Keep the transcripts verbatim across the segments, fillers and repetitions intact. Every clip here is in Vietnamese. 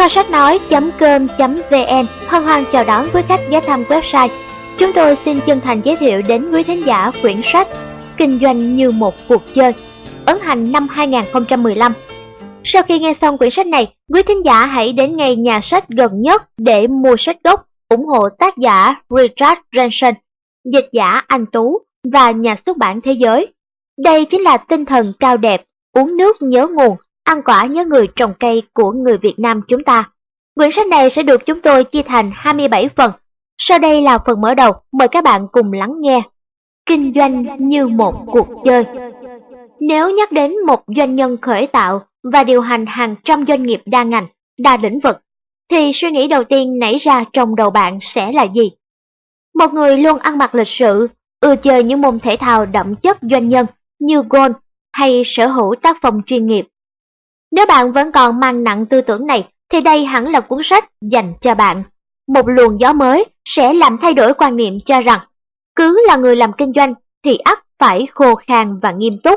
Kho sách nói.com.vn hân hoan chào đón quý khách ghé thăm website. Chúng tôi xin chân thành giới thiệu đến quý thính giả quyển sách Kinh doanh như một cuộc chơi, ấn hành năm hai nghìn không trăm mười lăm. Sau khi nghe xong quyển sách này, quý thính giả hãy đến ngay nhà sách gần nhất để mua sách gốc, ủng hộ tác giả Richard Branson, dịch giả Anh Tú và nhà xuất bản Thế Giới. Đây chính là tinh thần cao đẹp, uống nước nhớ nguồn, ăn quả nhớ người trồng cây của người Việt Nam chúng ta. Quyển sách này sẽ được chúng tôi chia thành hai mươi bảy phần. Sau đây là phần mở đầu, mời các bạn cùng lắng nghe. Kinh doanh như một cuộc chơi. Nếu nhắc đến một doanh nhân khởi tạo và điều hành hàng trăm doanh nghiệp đa ngành, đa lĩnh vực, thì suy nghĩ đầu tiên nảy ra trong đầu bạn sẽ là gì? Một người luôn ăn mặc lịch sự, ưa chơi những môn thể thao đậm chất doanh nhân như golf hay sở hữu tác phong chuyên nghiệp. Nếu bạn vẫn còn mang nặng tư tưởng này, thì đây hẳn là cuốn sách dành cho bạn. Một luồng gió mới sẽ làm thay đổi quan niệm cho rằng cứ là người làm kinh doanh thì ắt phải khô khan và nghiêm túc.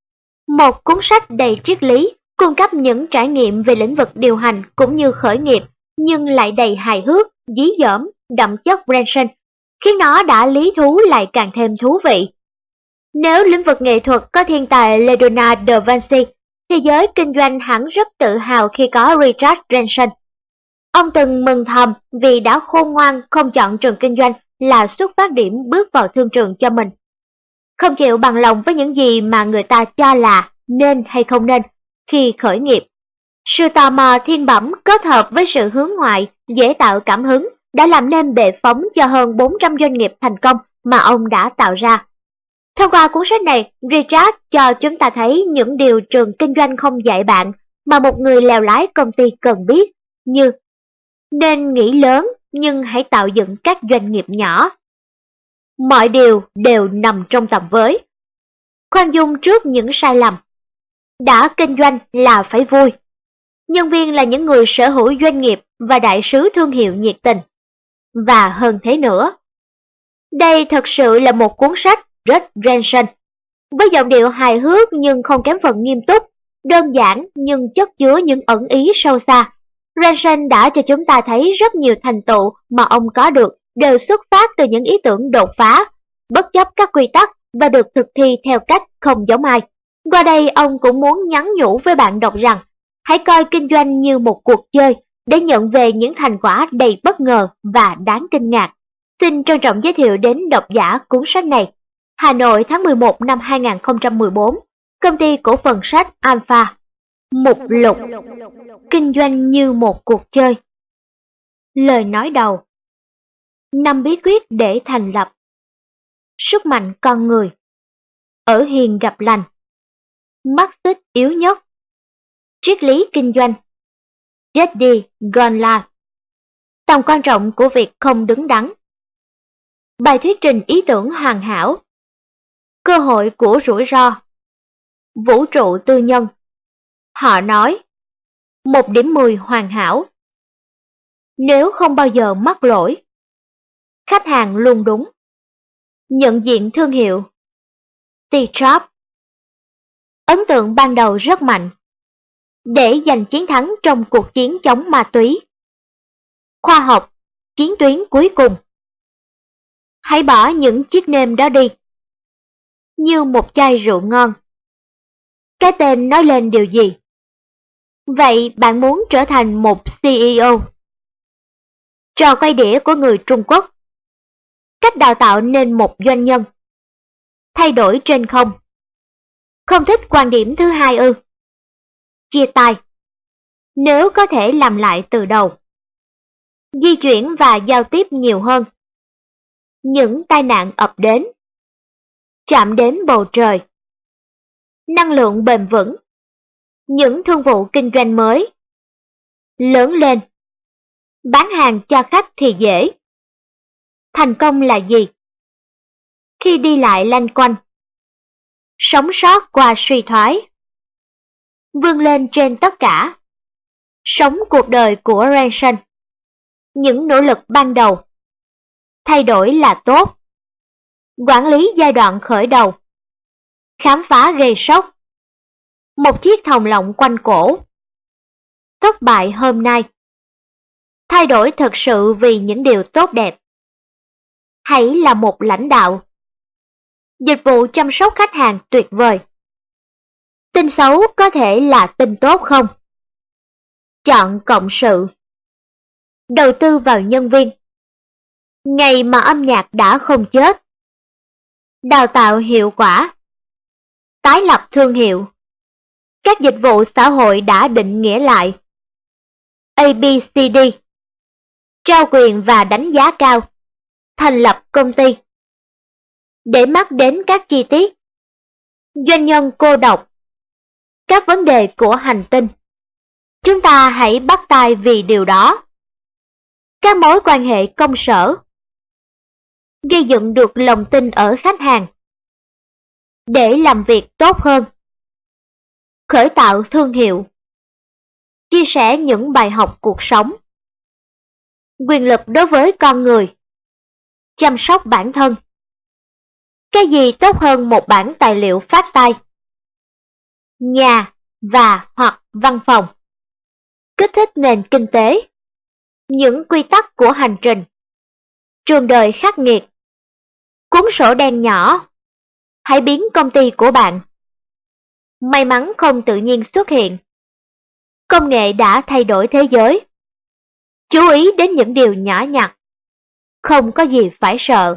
Một cuốn sách đầy triết lý, cung cấp những trải nghiệm về lĩnh vực điều hành cũng như khởi nghiệp, nhưng lại đầy hài hước, dí dỏm, đậm chất Branson, khiến nó đã lý thú lại càng thêm thú vị. Nếu lĩnh vực nghệ thuật có thiên tài Leonardo da Vinci, thì giới kinh doanh hẳn rất tự hào khi có Richard Branson. Ông từng mừng thầm vì đã khôn ngoan không chọn trường kinh doanh là xuất phát điểm bước vào thương trường cho mình. Không chịu bằng lòng với những gì mà người ta cho là nên hay không nên khi khởi nghiệp. Sự tò mò thiên bẩm kết hợp với sự hướng ngoại, dễ tạo cảm hứng đã làm nên bệ phóng cho hơn bốn trăm doanh nghiệp thành công mà ông đã tạo ra. Thông qua cuốn sách này, Richard cho chúng ta thấy những điều trường kinh doanh không dạy bạn mà một người lèo lái công ty cần biết, như nên nghĩ lớn nhưng hãy tạo dựng các doanh nghiệp nhỏ. Mọi điều đều nằm trong tầm với. Khoan dung trước những sai lầm. Đã kinh doanh là phải vui. Nhân viên là những người sở hữu doanh nghiệp và đại sứ thương hiệu nhiệt tình. Và hơn thế nữa. Đây thật sự là một cuốn sách rất Branson, với giọng điệu hài hước nhưng không kém phần nghiêm túc, đơn giản nhưng chất chứa những ẩn ý sâu xa. Branson đã cho chúng ta thấy rất nhiều thành tựu mà ông có được đều xuất phát từ những ý tưởng đột phá, bất chấp các quy tắc và được thực thi theo cách không giống ai. Qua đây ông cũng muốn nhắn nhủ với bạn đọc rằng hãy coi kinh doanh như một cuộc chơi để nhận về những thành quả đầy bất ngờ và đáng kinh ngạc. Xin trân trọng giới thiệu đến độc giả cuốn sách này. Hà Nội tháng mười một năm hai nghìn không trăm mười bốn, công ty cổ phần sách Alpha. Mục lục: Kinh doanh như một cuộc chơi. Lời nói đầu: năm bí quyết để thành lập. Sức mạnh con người. Ở hiền gặp lành. Mắt xích yếu nhất. Triết lý kinh doanh. Chết đi, gone live. Tầm quan trọng của việc không đứng đắn. Bài thuyết trình ý tưởng hoàn hảo. Cơ hội của rủi ro. Vũ trụ tư nhân. Họ nói một điểm mười hoàn hảo. Nếu không bao giờ mắc lỗi. Khách hàng luôn đúng. Nhận diện thương hiệu. Steve Jobs. Ấn tượng ban đầu rất mạnh. Để giành chiến thắng trong cuộc chiến chống ma túy. Khoa học, chiến tuyến cuối cùng. Hãy bỏ những chiếc nêm đó đi. Như một chai rượu ngon. Cái tên nói lên điều gì? Vậy bạn muốn trở thành một xê e ô? Trò quay đĩa của người Trung Quốc. Cách đào tạo nên một doanh nhân. Thay đổi trên không. Không thích quan điểm thứ hai ư? Chia tay. Nếu có thể làm lại từ đầu. Di chuyển và giao tiếp nhiều hơn. Những tai nạn ập đến. Chạm đến bầu trời. Năng lượng bền vững. Những thương vụ kinh doanh mới. Lớn lên. Bán hàng cho khách thì dễ. Thành công là gì? Khi đi lại lanh quanh. Sống sót qua suy thoái. Vươn lên trên tất cả. Sống cuộc đời của Branson. Những nỗ lực ban đầu. Thay đổi là tốt. Quản lý giai đoạn khởi đầu. Khám phá gây sốc. Một chiếc thòng lọng quanh cổ. Thất bại hôm nay. thay đổi thật sự vì những điều tốt đẹp. Hãy là một lãnh đạo. Dịch vụ chăm sóc khách hàng tuyệt vời. Tin xấu có thể là tin tốt không? Chọn cộng sự. Đầu tư vào nhân viên. Ngày mà âm nhạc đã không chết. Đào tạo hiệu quả. Tái lập thương hiệu. Các dịch vụ xã hội đã định nghĩa lại. a bê xê đê. Trao quyền và đánh giá cao. Thành lập công ty. Để mắt đến các chi tiết. Doanh nhân cô độc. Các vấn đề của hành tinh. Chúng ta hãy bắt tay vì điều đó. Các mối quan hệ công sở. Gây dựng được lòng tin ở khách hàng. Để làm việc tốt hơn. Khởi tạo thương hiệu. Chia sẻ những bài học cuộc sống. Quyền lực đối với con người. Chăm sóc bản thân. Cái gì tốt hơn một bản tài liệu phát tay? Nhà và hoặc văn phòng. Kích thích nền kinh tế. Những quy tắc của hành trình. Trường đời khắc nghiệt. Cuốn sổ đen nhỏ. Hãy biến công ty của bạn. May mắn không tự nhiên xuất hiện. Công nghệ đã thay đổi thế giới. Chú ý đến những điều nhỏ nhặt. Không có gì phải sợ.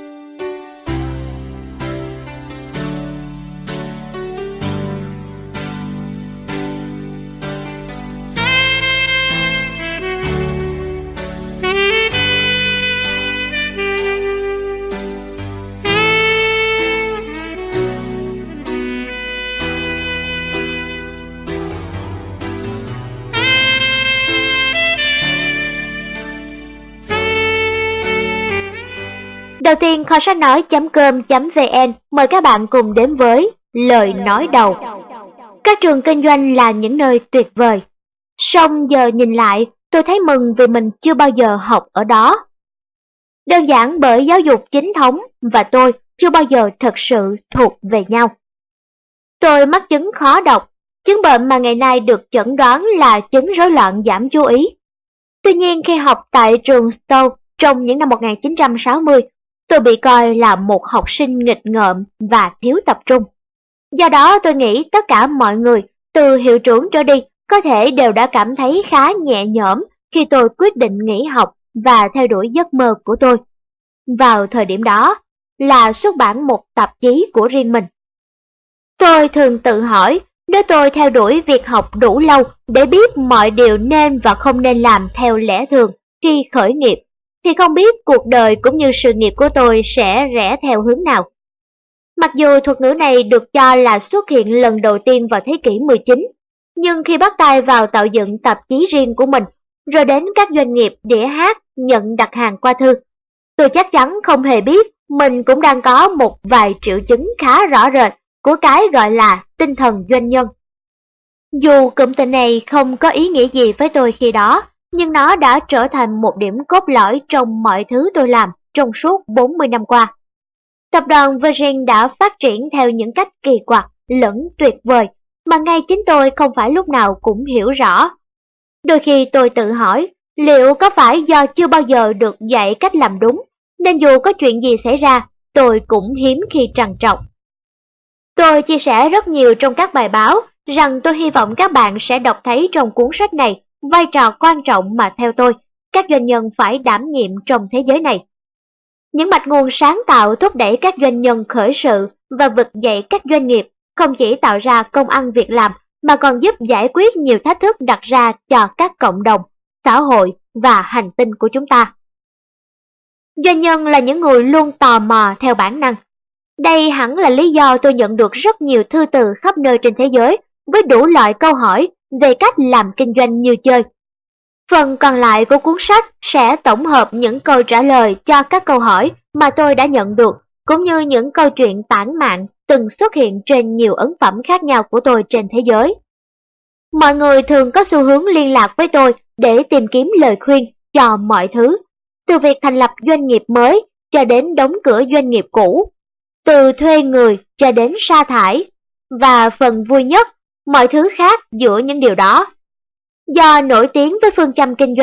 Đầu tiên, kho sách nói chấm com chấm vn mời các bạn cùng đến với lời nói đầu. Các trường kinh doanh là những nơi tuyệt vời. Song giờ nhìn lại, tôi thấy mừng vì mình chưa bao giờ học ở đó. Đơn giản bởi giáo dục chính thống và tôi chưa bao giờ thật sự thuộc về nhau. Tôi mắc chứng khó đọc, chứng bệnh mà ngày nay được chẩn đoán là chứng rối loạn giảm chú ý. Tuy nhiên khi học tại trường Stowe trong những năm một nghìn chín trăm sáu mươi, tôi bị coi là một học sinh nghịch ngợm và thiếu tập trung. Do đó tôi nghĩ tất cả mọi người, từ hiệu trưởng trở đi, có thể đều đã cảm thấy khá nhẹ nhõm khi tôi quyết định nghỉ học và theo đuổi giấc mơ của tôi. Vào thời điểm đó là xuất bản một tạp chí của riêng mình. Tôi thường tự hỏi, nếu tôi theo đuổi việc học đủ lâu để biết mọi điều nên và không nên làm theo lẽ thường khi khởi nghiệp, thì không biết cuộc đời cũng như sự nghiệp của tôi sẽ rẽ theo hướng nào. Mặc dù thuật ngữ này được cho là xuất hiện lần đầu tiên vào thế kỷ mười chín, nhưng khi bắt tay vào tạo dựng tạp chí riêng của mình, rồi đến các doanh nghiệp đĩa hát nhận đặt hàng qua thư, tôi chắc chắn không hề biết mình cũng đang có một vài triệu chứng khá rõ rệt của cái gọi là tinh thần doanh nhân. Dù cụm từ này không có ý nghĩa gì với tôi khi đó, nhưng nó đã trở thành một điểm cốt lõi trong mọi thứ tôi làm trong suốt bốn mươi năm qua. Tập đoàn Virgin đã phát triển theo những cách kỳ quặc lẫn tuyệt vời mà ngay chính tôi không phải lúc nào cũng hiểu rõ. Đôi khi tôi tự hỏi, liệu có phải do chưa bao giờ được dạy cách làm đúng, nên dù có chuyện gì xảy ra, tôi cũng hiếm khi trằn trọc. Tôi chia sẻ rất nhiều trong các bài báo rằng tôi hy vọng các bạn sẽ đọc thấy trong cuốn sách này vai trò quan trọng mà theo tôi, các doanh nhân phải đảm nhiệm trong thế giới này. Những mạch nguồn sáng tạo thúc đẩy các doanh nhân khởi sự và vực dậy các doanh nghiệp không chỉ tạo ra công ăn việc làm mà còn giúp giải quyết nhiều thách thức đặt ra cho các cộng đồng, xã hội và hành tinh của chúng ta. Doanh nhân là những người luôn tò mò theo bản năng. Đây hẳn là lý do tôi nhận được rất nhiều thư từ khắp nơi trên thế giới với đủ loại câu hỏi về cách làm kinh doanh như chơi. Phần còn lại của cuốn sách sẽ tổng hợp những câu trả lời cho các câu hỏi mà tôi đã nhận được, cũng như những câu chuyện tản mạn từng xuất hiện trên nhiều ấn phẩm khác nhau của tôi trên thế giới. Mọi người thường có xu hướng liên lạc với tôi để tìm kiếm lời khuyên cho mọi thứ, từ việc thành lập doanh nghiệp mới cho đến đóng cửa doanh nghiệp cũ, từ thuê người cho đến sa thải, và phần vui nhất, mọi thứ khác giữa những điều đó. Do nổi tiếng với phương châm kinh doanh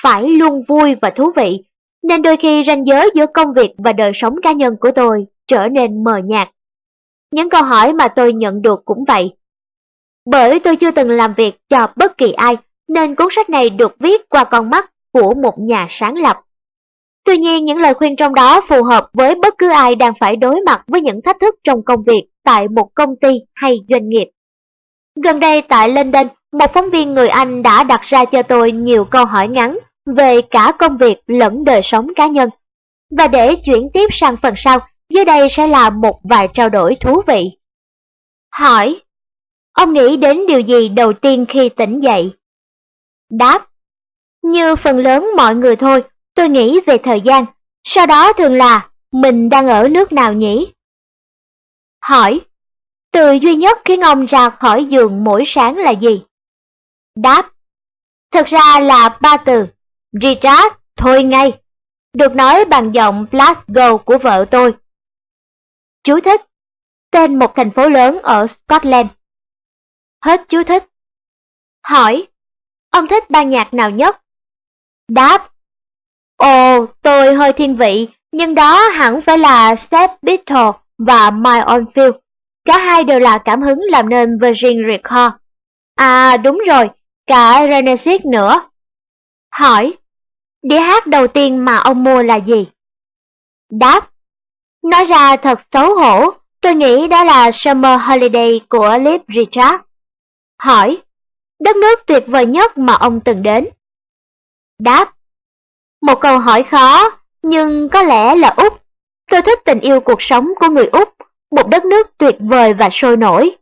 phải luôn vui và thú vị, nên đôi khi ranh giới giữa công việc và đời sống cá nhân của tôi trở nên mờ nhạt. Những câu hỏi mà tôi nhận được cũng vậy. Bởi tôi chưa từng làm việc cho bất kỳ ai, nên cuốn sách này được viết qua con mắt của một nhà sáng lập. Tuy nhiên, những lời khuyên trong đó phù hợp với bất cứ ai đang phải đối mặt với những thách thức trong công việc tại một công ty hay doanh nghiệp. Gần đây tại London, một phóng viên người Anh đã đặt ra cho tôi nhiều câu hỏi ngắn về cả công việc lẫn đời sống cá nhân. Và để chuyển tiếp sang phần sau, dưới đây sẽ là một vài trao đổi thú vị. Hỏi: ông nghĩ đến điều gì đầu tiên khi tỉnh dậy? Đáp: như phần lớn mọi người thôi, tôi nghĩ về thời gian, sau đó thường là mình đang ở nước nào nhỉ? Hỏi: từ duy nhất khiến ông ra khỏi giường mỗi sáng là gì? Đáp: thực ra là ba từ, Richard, thôi ngay, được nói bằng giọng Glasgow của vợ tôi. Chú thích: tên một thành phố lớn ở Scotland. Hết chú thích. Hỏi: ông thích ban nhạc nào nhất? Đáp: ồ, tôi hơi thiên vị, nhưng đó hẳn phải là Sex Pistols và My Own Field. Cả hai đều là cảm hứng làm nên Virgin Records. À đúng rồi, cả Genesis nữa. Hỏi: đĩa hát đầu tiên mà ông mua là gì? Đáp: nói ra thật xấu hổ, tôi nghĩ đó là Summer Holiday của Cliff Richard. Hỏi: đất nước tuyệt vời nhất mà ông từng đến? Đáp: một câu hỏi khó, nhưng có lẽ là Úc. Tôi thích tình yêu cuộc sống của người Úc, một đất nước tuyệt vời và sôi nổi.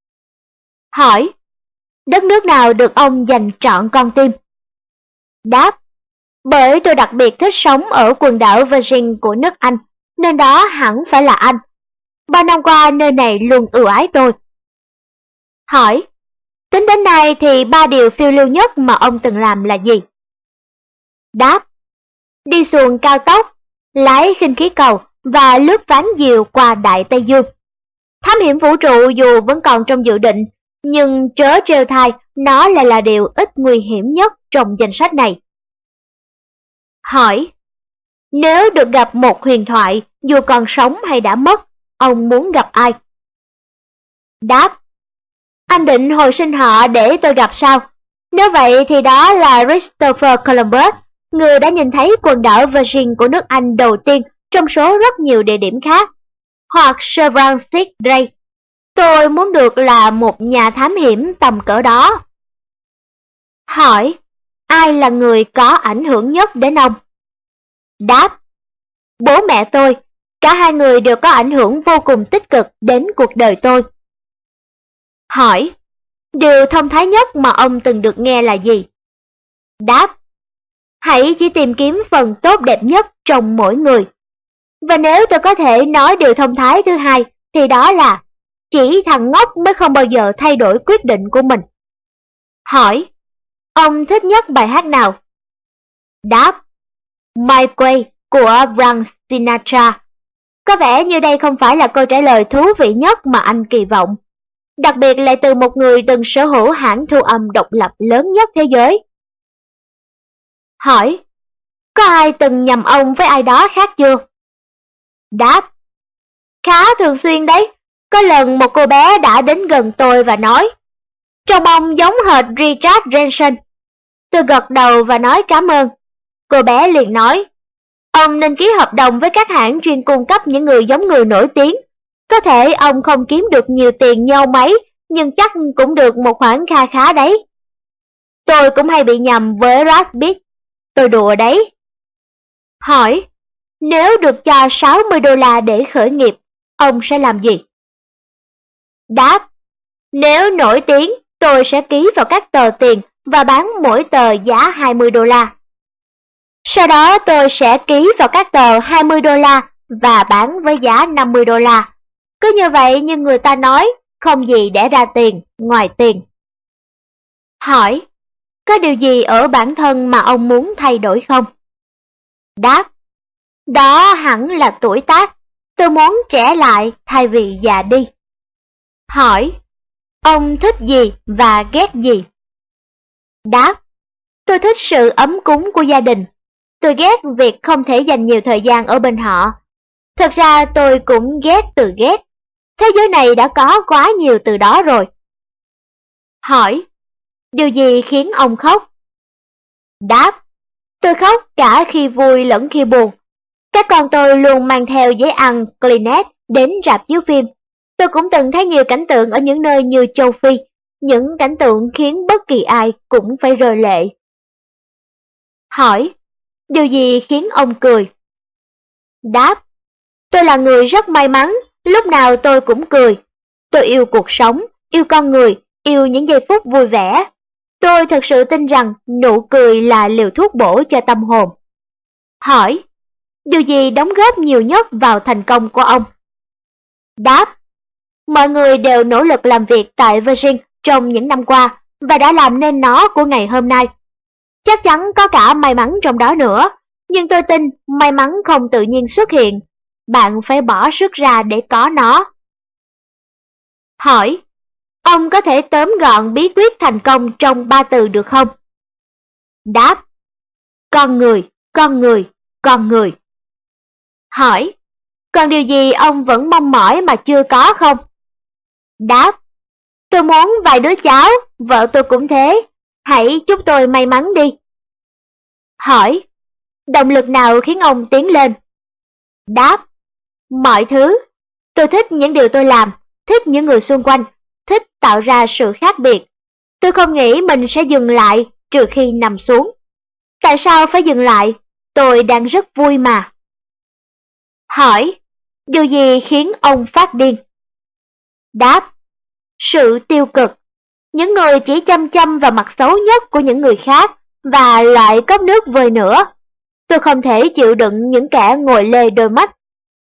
Hỏi: đất nước nào được ông dành trọn con tim? Đáp: bởi tôi đặc biệt thích sống ở quần đảo Virgin của nước Anh, nên đó hẳn phải là Anh. Ba năm qua nơi này luôn ưu ái tôi. Hỏi: tính đến nay thì ba điều phiêu lưu nhất mà ông từng làm là gì? Đáp: đi xuồng cao tốc, lái khinh khí cầu và lướt ván diều qua Đại Tây Dương. Thám hiểm vũ trụ dù vẫn còn trong dự định, nhưng trớ trêu thay, nó lại là điều ít nguy hiểm nhất trong danh sách này. Hỏi: nếu được gặp một huyền thoại, dù còn sống hay đã mất, ông muốn gặp ai? Đáp: anh định hồi sinh họ để tôi gặp sao? Nếu vậy thì đó là Christopher Columbus, người đã nhìn thấy quần đảo Virgin của nước Anh đầu tiên trong số rất nhiều địa điểm khác. Hoặc Sir Francis Drake. Tôi muốn được là một nhà thám hiểm tầm cỡ đó. Hỏi: ai là người có ảnh hưởng nhất đến ông? Đáp: bố mẹ tôi, cả hai người đều có ảnh hưởng vô cùng tích cực đến cuộc đời tôi. Hỏi: điều thông thái nhất mà ông từng được nghe là gì? Đáp: hãy chỉ tìm kiếm phần tốt đẹp nhất trong mỗi người. Và nếu tôi có thể nói điều thông thái thứ hai, thì đó là chỉ thằng ngốc mới không bao giờ thay đổi quyết định của mình. Hỏi: ông thích nhất bài hát nào? Đáp: My Way của Frank Sinatra. Có vẻ như đây không phải là câu trả lời thú vị nhất mà anh kỳ vọng, đặc biệt lại từ một người từng sở hữu hãng thu âm độc lập lớn nhất thế giới. Hỏi: có ai từng nhầm ông với ai đó khác chưa? Đáp: khá thường xuyên đấy. Có lần một cô bé đã đến gần tôi và nói: trông ông giống hệt Richard Branson. Tôi gật đầu và nói cảm ơn. Cô bé liền nói: ông nên ký hợp đồng với các hãng chuyên cung cấp những người giống người nổi tiếng. Có thể ông không kiếm được nhiều tiền như ông ấy, nhưng chắc cũng được một khoản kha khá đấy. Tôi cũng hay bị nhầm với Brad Pitt. Tôi đùa đấy. Hỏi: nếu được cho sáu mươi đô la để khởi nghiệp, ông sẽ làm gì? Đáp: nếu nổi tiếng, tôi sẽ ký vào các tờ tiền và bán mỗi tờ giá hai mươi đô la. Sau đó tôi sẽ ký vào các tờ hai mươi đô la và bán với giá năm mươi đô la. Cứ như vậy như người ta nói, không gì để ra tiền ngoài tiền. Hỏi: có điều gì ở bản thân mà ông muốn thay đổi không? Đáp: đó hẳn là tuổi tác. Tôi muốn trẻ lại thay vì già đi. Hỏi: ông thích gì và ghét gì? Đáp: Tôi thích sự ấm cúng của gia đình. Tôi ghét việc không thể dành nhiều thời gian ở bên họ. Thật ra tôi cũng ghét từ ghét. Thế giới này đã có quá nhiều từ đó rồi. Hỏi, điều gì khiến ông khóc? Đáp, tôi khóc cả khi vui lẫn khi buồn. Các con tôi luôn mang theo giấy ăn Kleenex đến rạp chiếu phim. Tôi cũng từng thấy nhiều cảnh tượng ở những nơi như châu Phi, những cảnh tượng khiến bất kỳ ai cũng phải rơi lệ. Hỏi, điều gì khiến ông cười? Đáp, tôi là người rất may mắn, lúc nào tôi cũng cười. Tôi yêu cuộc sống, yêu con người, yêu những giây phút vui vẻ. Tôi thật sự tin rằng nụ cười là liều thuốc bổ cho tâm hồn. Hỏi, điều gì đóng góp nhiều nhất vào thành công của ông? Đáp, mọi người đều nỗ lực làm việc tại Virgin trong những năm qua và đã làm nên nó của ngày hôm nay. Chắc chắn có cả may mắn trong đó nữa, nhưng tôi tin may mắn không tự nhiên xuất hiện. Bạn phải bỏ sức ra để có nó. Hỏi, ông có thể tóm gọn bí quyết thành công trong ba từ được không? Đáp, con người, con người, con người. Hỏi, còn điều gì ông vẫn mong mỏi mà chưa có không? Đáp, tôi muốn vài đứa cháu, vợ tôi cũng thế. Hãy chúc tôi may mắn đi. Hỏi, động lực nào khiến ông tiến lên? Đáp, mọi thứ. Tôi thích những điều tôi làm, thích những người xung quanh, thích tạo ra sự khác biệt. Tôi không nghĩ mình sẽ dừng lại trừ khi nằm xuống. Tại sao phải dừng lại? Tôi đang rất vui mà. Hỏi, điều gì khiến ông phát điên? Đáp, sự tiêu cực. Những người chỉ chăm chăm vào mặt xấu nhất của những người khác và lại cốc nước vơi nữa. Tôi không thể chịu đựng những kẻ ngồi lê đôi mắt.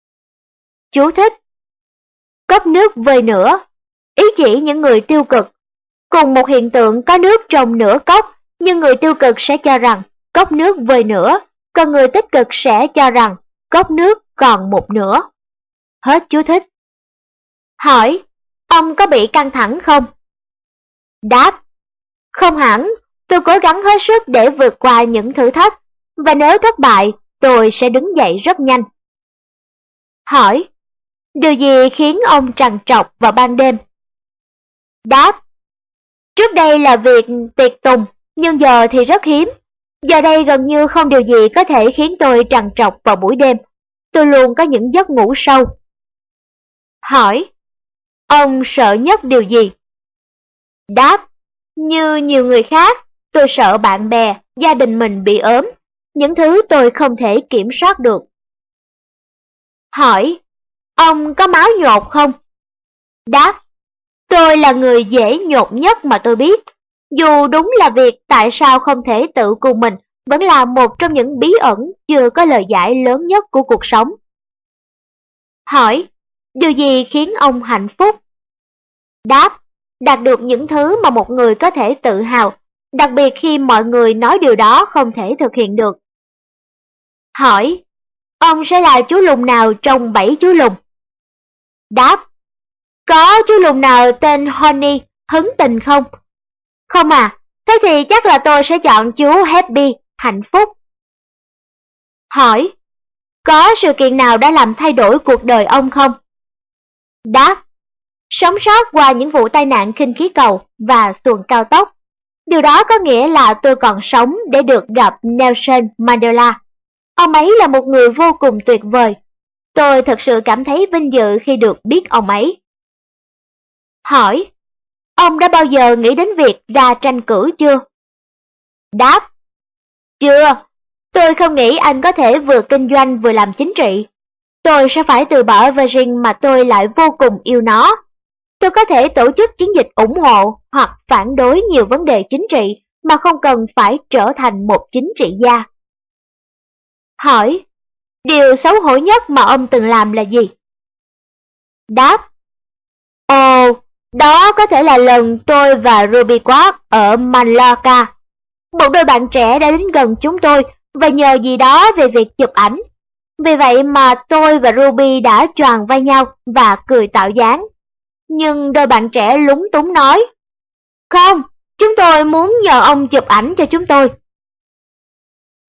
Chú thích, cốc nước vơi nữa, ý chỉ những người tiêu cực. Cùng một hiện tượng có nước trong nửa cốc, nhưng người tiêu cực sẽ cho rằng cốc nước vơi nữa, còn người tích cực sẽ cho rằng cốc nước còn một nửa. Hết chú thích. Hỏi, ông có bị căng thẳng không? Đáp, không hẳn, tôi cố gắng hết sức để vượt qua những thử thách, và nếu thất bại, tôi sẽ đứng dậy rất nhanh. Hỏi, điều gì khiến ông trằn trọc vào ban đêm? Đáp, trước đây là việc tiệc tùng, nhưng giờ thì rất hiếm. Giờ đây gần như không điều gì có thể khiến tôi trằn trọc vào buổi đêm. Tôi luôn có những giấc ngủ sâu. Hỏi, ông sợ nhất điều gì? Đáp, như nhiều người khác, tôi sợ bạn bè, gia đình mình bị ốm, những thứ tôi không thể kiểm soát được. Hỏi, ông có máu nhột không? Đáp, tôi là người dễ nhột nhất mà tôi biết. Dù đúng là việc tại sao không thể tự cùng mình vẫn là một trong những bí ẩn chưa có lời giải lớn nhất của cuộc sống. Hỏi, điều gì khiến ông hạnh phúc? Đáp, đạt được những thứ mà một người có thể tự hào, đặc biệt khi mọi người nói điều đó không thể thực hiện được. Hỏi, ông sẽ là chú lùn nào trong bảy chú lùn? Đáp, có chú lùn nào tên Honey hứng tình không? Không à, thế thì chắc là tôi sẽ chọn chú Happy, hạnh phúc. Hỏi, có sự kiện nào đã làm thay đổi cuộc đời ông không? Đáp, sống sót qua những vụ tai nạn khinh khí cầu và xuồng cao tốc. Điều đó có nghĩa là tôi còn sống để được gặp Nelson Mandela. Ông ấy là một người vô cùng tuyệt vời. Tôi thật sự cảm thấy vinh dự khi được biết ông ấy. Hỏi, ông đã bao giờ nghĩ đến việc ra tranh cử chưa? Đáp, chưa. Tôi không nghĩ anh có thể vừa kinh doanh vừa làm chính trị. Tôi sẽ phải từ bỏ Virgin mà tôi lại vô cùng yêu nó. Tôi có thể tổ chức chiến dịch ủng hộ hoặc phản đối nhiều vấn đề chính trị mà không cần phải trở thành một chính trị gia. Hỏi, điều xấu hổ nhất mà ông từng làm là gì? Đáp, ồ, đó có thể là lần tôi và Ruby Quart ở Mallorca. Một đôi bạn trẻ đã đến gần chúng tôi và nhờ gì đó về việc chụp ảnh. Vì vậy mà tôi và Ruby đã choàng vai nhau và cười tạo dáng. Nhưng đôi bạn trẻ lúng túng nói, không, chúng tôi muốn nhờ ông chụp ảnh cho chúng tôi.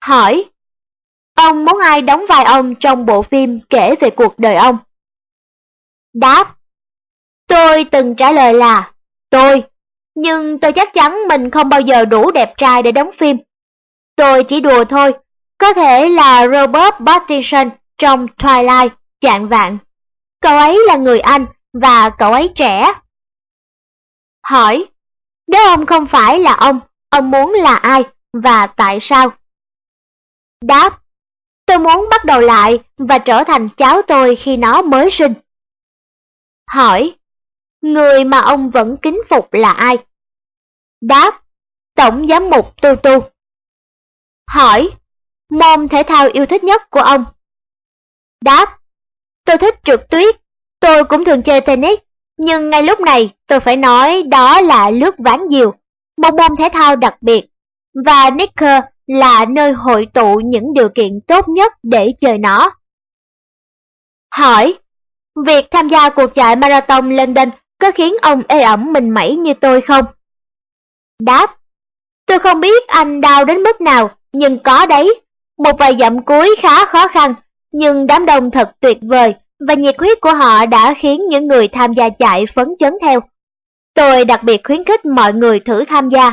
Hỏi, ông muốn ai đóng vai ông trong bộ phim kể về cuộc đời ông? Đáp, tôi từng trả lời là tôi, nhưng tôi chắc chắn mình không bao giờ đủ đẹp trai để đóng phim. Tôi chỉ đùa thôi, có thể là Robert Pattinson trong Twilight chạng vạng. Cậu ấy là người Anh và cậu ấy trẻ. Hỏi, nếu ông không phải là ông, ông muốn là ai và tại sao? Đáp, tôi muốn bắt đầu lại và trở thành cháu tôi khi nó mới sinh. Hỏi, người mà ông vẫn kính phục là ai? Đáp, Tổng giám mục Tu Tu. Hỏi, môn thể thao yêu thích nhất của ông? Đáp, tôi thích trượt tuyết, tôi cũng thường chơi tennis, nhưng ngay lúc này tôi phải nói đó là lướt ván diều, một môn thể thao đặc biệt, và Necker là nơi hội tụ những điều kiện tốt nhất để chơi nó. Hỏi, việc tham gia cuộc chạy marathon London có khiến ông ê ẩm mình mẩy như tôi không? Đáp, tôi không biết anh đau đến mức nào, nhưng có đấy. Một vài dặm cuối khá khó khăn, nhưng đám đông thật tuyệt vời và nhiệt huyết của họ đã khiến những người tham gia chạy phấn chấn theo. Tôi đặc biệt khuyến khích mọi người thử tham gia.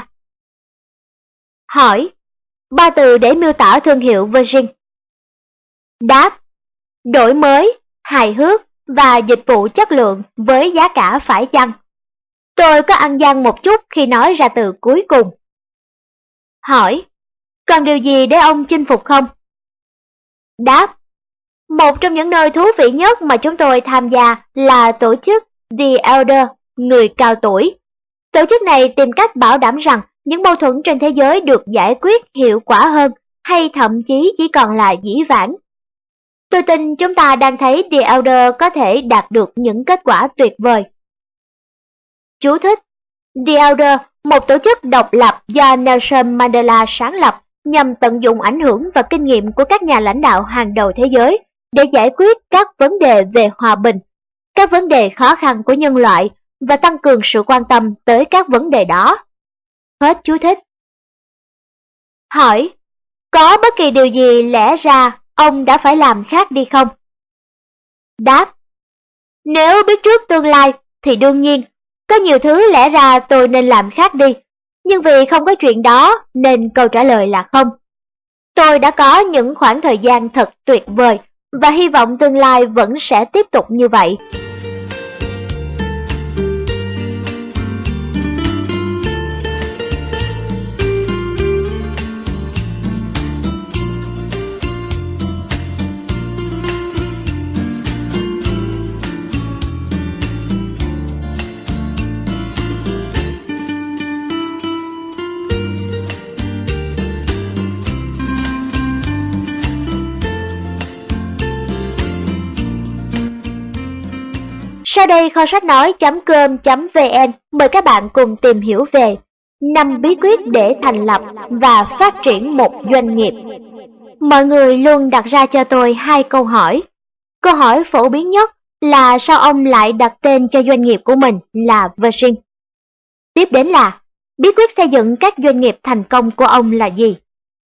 Hỏi, ba từ để miêu tả thương hiệu Virgin? Đáp, đổi mới, hài hước và dịch vụ chất lượng với giá cả phải chăng. Tôi có ăn gian một chút khi nói ra từ cuối cùng. Hỏi, còn điều gì để ông chinh phục không? Đáp, một trong những nơi thú vị nhất mà chúng tôi tham gia là tổ chức The Elder, người cao tuổi. Tổ chức này tìm cách bảo đảm rằng những mâu thuẫn trên thế giới được giải quyết hiệu quả hơn, hay thậm chí chỉ còn là dĩ vãng. Tôi tin chúng ta đang thấy The Elder có thể đạt được những kết quả tuyệt vời. Chú thích: The Elder, một tổ chức độc lập do Nelson Mandela sáng lập nhằm tận dụng ảnh hưởng và kinh nghiệm của các nhà lãnh đạo hàng đầu thế giới để giải quyết các vấn đề về hòa bình, các vấn đề khó khăn của nhân loại và tăng cường sự quan tâm tới các vấn đề đó. Hết chú thích. Hỏi, có bất kỳ điều gì lẽ ra ông đã phải làm khác đi không? Đáp, nếu biết trước tương lai thì đương nhiên, có nhiều thứ lẽ ra tôi nên làm khác đi, nhưng vì không có chuyện đó nên câu trả lời là không. Tôi đã có những khoảng thời gian thật tuyệt vời và hy vọng tương lai vẫn sẽ tiếp tục như vậy. Sau đây kho sách nói chấm com chấm vn mời các bạn cùng tìm hiểu về năm bí quyết để thành lập và phát triển một doanh nghiệp. Mọi người luôn đặt ra cho tôi hai câu hỏi. Câu hỏi phổ biến nhất là sao ông lại đặt tên cho doanh nghiệp của mình là Virgin? Tiếp đến là bí quyết xây dựng các doanh nghiệp thành công của ông là gì?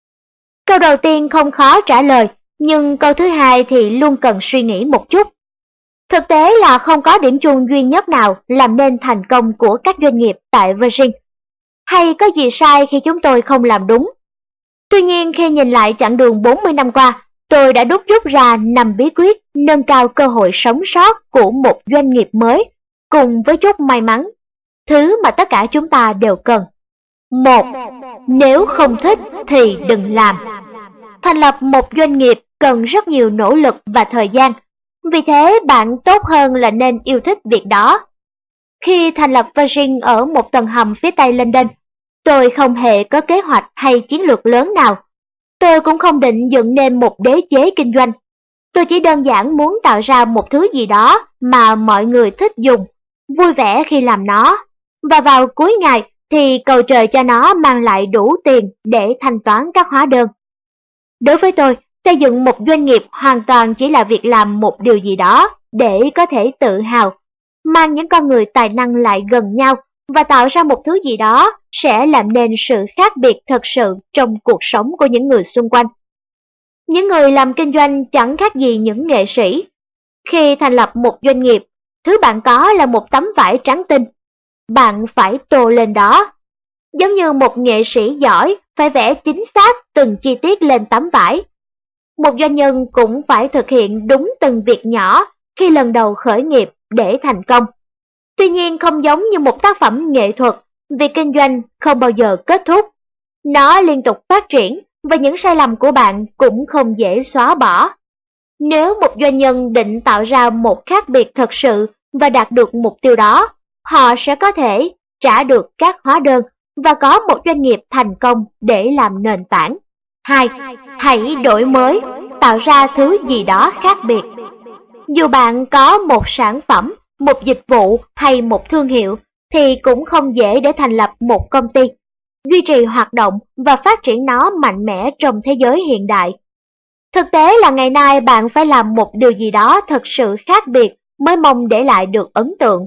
Câu đầu tiên không khó trả lời, nhưng câu thứ hai thì luôn cần suy nghĩ một chút. Thực tế là không có điểm chung duy nhất nào làm nên thành công của các doanh nghiệp tại Virgin. Hay có gì sai khi chúng tôi không làm đúng? Tuy nhiên khi nhìn lại chặng đường bốn mươi năm qua, tôi đã đúc rút ra năm bí quyết nâng cao cơ hội sống sót của một doanh nghiệp mới, cùng với chút may mắn, thứ mà tất cả chúng ta đều cần. Một, nếu không thích thì đừng làm. Thành lập một doanh nghiệp cần rất nhiều nỗ lực và thời gian. Vì thế bạn tốt hơn là nên yêu thích việc đó. Khi thành lập Virgin ở một tầng hầm phía tây London, tôi không hề có kế hoạch hay chiến lược lớn nào. Tôi cũng không định dựng nên một đế chế kinh doanh. Tôi chỉ đơn giản muốn tạo ra một thứ gì đó mà mọi người thích dùng, vui vẻ khi làm nó. Và vào cuối ngày thì cầu trời cho nó mang lại đủ tiền để thanh toán các hóa đơn. Đối với tôi, xây dựng một doanh nghiệp hoàn toàn chỉ là việc làm một điều gì đó để có thể tự hào, mang những con người tài năng lại gần nhau và tạo ra một thứ gì đó sẽ làm nên sự khác biệt thật sự trong cuộc sống của những người xung quanh. Những người làm kinh doanh chẳng khác gì những nghệ sĩ. Khi thành lập một doanh nghiệp, thứ bạn có là một tấm vải trắng tinh. Bạn phải tô lên đó. Giống như một nghệ sĩ giỏi phải vẽ chính xác từng chi tiết lên tấm vải. Một doanh nhân cũng phải thực hiện đúng từng việc nhỏ khi lần đầu khởi nghiệp để thành công. Tuy nhiên không giống như một tác phẩm nghệ thuật, việc kinh doanh không bao giờ kết thúc. Nó liên tục phát triển và những sai lầm của bạn cũng không dễ xóa bỏ. Nếu một doanh nhân định tạo ra một khác biệt thật sự và đạt được mục tiêu đó, họ sẽ có thể trả được các hóa đơn và có một doanh nghiệp thành công để làm nền tảng. Hai, hãy đổi mới, tạo ra thứ gì đó khác biệt. Dù bạn có một sản phẩm, một dịch vụ hay một thương hiệu thì cũng không dễ để thành lập một công ty, duy trì hoạt động và phát triển nó mạnh mẽ trong thế giới hiện đại. Thực tế là ngày nay bạn phải làm một điều gì đó thật sự khác biệt mới mong để lại được ấn tượng.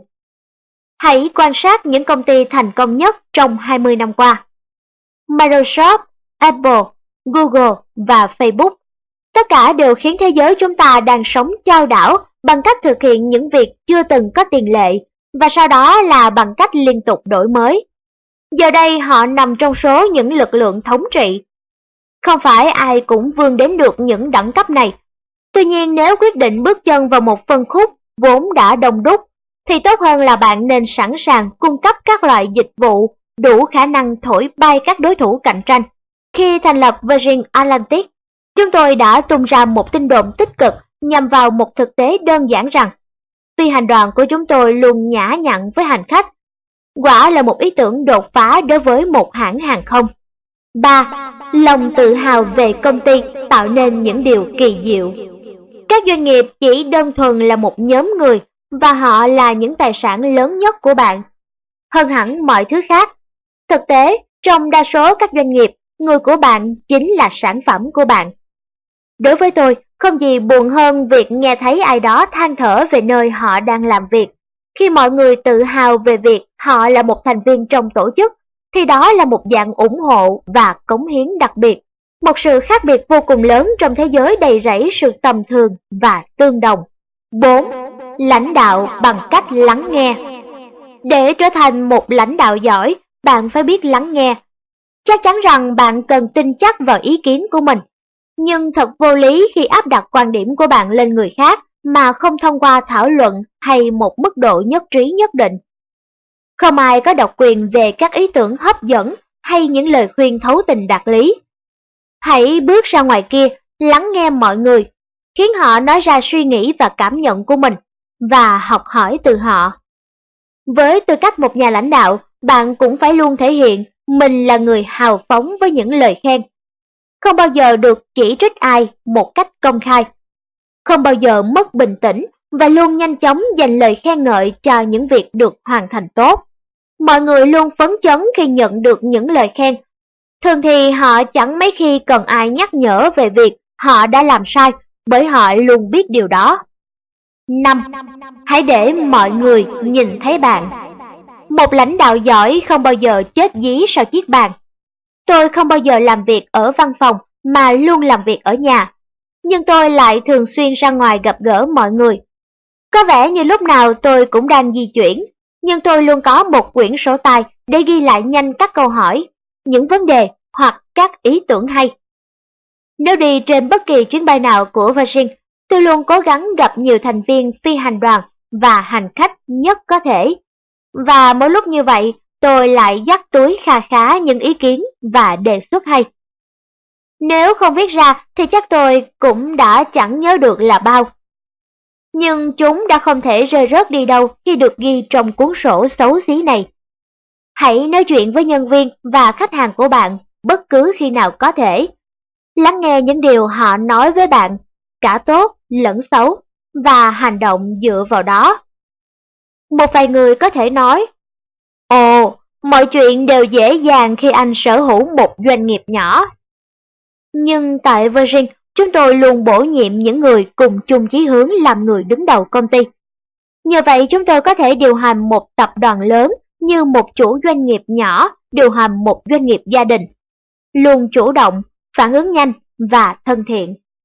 Hãy quan sát những công ty thành công nhất trong hai mươi năm qua. Microsoft, Apple, Google và Facebook. Tất cả đều khiến thế giới chúng ta đang sống chao đảo bằng cách thực hiện những việc chưa từng có tiền lệ và sau đó là bằng cách liên tục đổi mới. Giờ đây họ nằm trong số những lực lượng thống trị. Không phải ai cũng vươn đến được những đẳng cấp này. Tuy nhiên nếu quyết định bước chân vào một phân khúc vốn đã đông đúc, thì tốt hơn là bạn nên sẵn sàng cung cấp các loại dịch vụ đủ khả năng thổi bay các đối thủ cạnh tranh. Khi thành lập Virgin Atlantic, chúng tôi đã tung ra một tin đồn tích cực nhằm vào một thực tế đơn giản rằng phi hành đoàn của chúng tôi luôn nhã nhặn với hành khách. Quả là một ý tưởng đột phá đối với một hãng hàng không. Ba. Lòng tự hào về công ty tạo nên những điều kỳ diệu. Các doanh nghiệp chỉ đơn thuần là một nhóm người và họ là những tài sản lớn nhất của bạn. Hơn hẳn mọi thứ khác. Thực tế, trong đa số các doanh nghiệp, người của bạn chính là sản phẩm của bạn. Đối với tôi, không gì buồn hơn việc nghe thấy ai đó than thở về nơi họ đang làm việc. Khi mọi người tự hào về việc họ là một thành viên trong tổ chức, thì đó là một dạng ủng hộ và cống hiến đặc biệt. Một sự khác biệt vô cùng lớn trong thế giới đầy rẫy sự tầm thường và tương đồng. Bốn. Lãnh đạo bằng cách lắng nghe. Để trở thành một lãnh đạo giỏi, bạn phải biết lắng nghe. Chắc chắn rằng bạn cần tin chắc vào ý kiến của mình. Nhưng thật vô lý khi áp đặt quan điểm của bạn lên người khác mà không thông qua thảo luận hay một mức độ nhất trí nhất định. Không ai có độc quyền về các ý tưởng hấp dẫn hay những lời khuyên thấu tình đạt lý. Hãy bước ra ngoài kia, lắng nghe mọi người, khiến họ nói ra suy nghĩ và cảm nhận của mình, và học hỏi từ họ. Với tư cách một nhà lãnh đạo, bạn cũng phải luôn thể hiện mình là người hào phóng với những lời khen. Không bao giờ được chỉ trích ai một cách công khai. Không bao giờ mất bình tĩnh và luôn nhanh chóng dành lời khen ngợi cho những việc được hoàn thành tốt. Mọi người luôn phấn chấn khi nhận được những lời khen. Thường thì họ chẳng mấy khi cần ai nhắc nhở về việc họ đã làm sai, bởi họ luôn biết điều đó. Năm. Hãy để mọi người nhìn thấy bạn. Một lãnh đạo giỏi không bao giờ chết dí sau chiếc bàn. Tôi không bao giờ làm việc ở văn phòng mà luôn làm việc ở nhà. Nhưng tôi lại thường xuyên ra ngoài gặp gỡ mọi người. Có vẻ như lúc nào tôi cũng đang di chuyển, nhưng tôi luôn có một quyển sổ tay để ghi lại nhanh các câu hỏi, những vấn đề hoặc các ý tưởng hay. Nếu đi trên bất kỳ chuyến bay nào của Virgin, tôi luôn cố gắng gặp nhiều thành viên phi hành đoàn và hành khách nhất có thể. Và mỗi lúc như vậy, tôi lại dắt túi kha khá những ý kiến và đề xuất hay. Nếu không viết ra thì chắc tôi cũng đã chẳng nhớ được là bao. Nhưng chúng đã không thể rơi rớt đi đâu khi được ghi trong cuốn sổ xấu xí này. Hãy nói chuyện với nhân viên và khách hàng của bạn bất cứ khi nào có thể. Lắng nghe những điều họ nói với bạn, cả tốt lẫn xấu, và hành động dựa vào đó. Một vài người có thể nói, ồ, mọi chuyện đều dễ dàng khi anh sở hữu một doanh nghiệp nhỏ. Nhưng tại Virgin, chúng tôi luôn bổ nhiệm những người cùng chung chí hướng làm người đứng đầu công ty. Nhờ vậy chúng tôi có thể điều hành một tập đoàn lớn như một chủ doanh nghiệp nhỏ điều hành một doanh nghiệp gia đình. Luôn chủ động, phản ứng nhanh và thân thiện.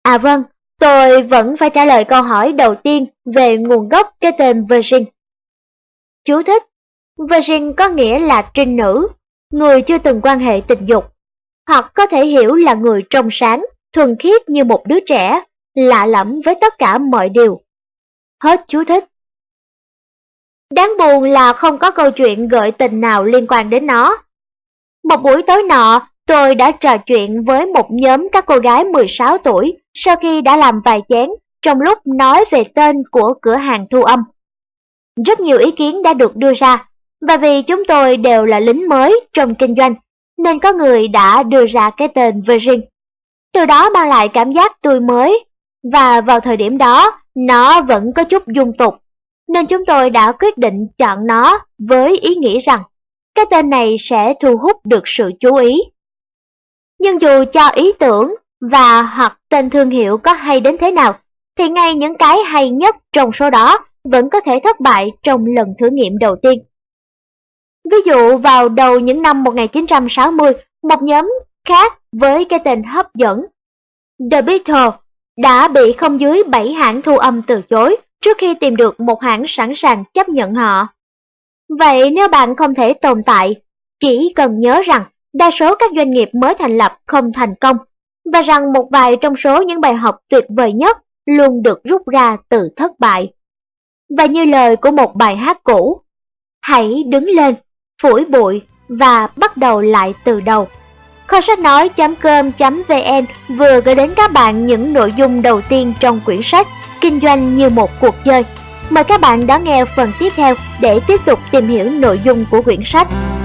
À vâng, tôi vẫn phải trả lời câu hỏi đầu tiên về nguồn gốc cái tên Virgin. Chú thích: Virgin có nghĩa là trinh nữ, người chưa từng quan hệ tình dục, hoặc có thể hiểu là người trong sáng, thuần khiết như một đứa trẻ, lạ lẫm với tất cả mọi điều. Hết chú thích. Đáng buồn là không có câu chuyện gợi tình nào liên quan đến nó. Một buổi tối nọ, tôi đã trò chuyện với một nhóm các cô gái mười sáu tuổi sau khi đã làm vài chén trong lúc nói về tên của cửa hàng thu âm. Rất nhiều ý kiến đã được đưa ra, và vì chúng tôi đều là lính mới trong kinh doanh, nên có người đã đưa ra cái tên Virgin. Từ đó mang lại cảm giác tươi mới, và vào thời điểm đó, nó vẫn có chút dung tục, nên chúng tôi đã quyết định chọn nó với ý nghĩ rằng cái tên này sẽ thu hút được sự chú ý. Nhưng dù cho ý tưởng và hoặc tên thương hiệu có hay đến thế nào, thì ngay những cái hay nhất trong số đó vẫn có thể thất bại trong lần thử nghiệm đầu tiên. Ví dụ vào đầu những năm một nghìn chín trăm sáu mươi, một nhóm khác với cái tên hấp dẫn, The Beatles, đã bị không dưới bảy hãng thu âm từ chối trước khi tìm được một hãng sẵn sàng chấp nhận họ. Vậy nếu bạn không thể tồn tại, chỉ cần nhớ rằng đa số các doanh nghiệp mới thành lập không thành công, và rằng một vài trong số những bài học tuyệt vời nhất luôn được rút ra từ thất bại. Và như lời của một bài hát cũ, hãy đứng lên, phủi bụi và bắt đầu lại từ đầu. Kho sách nói chấm com chấm vn vừa gửi đến các bạn những nội dung đầu tiên trong quyển sách Kinh doanh như một cuộc chơi. Mời các bạn đón nghe phần tiếp theo để tiếp tục tìm hiểu nội dung của quyển sách.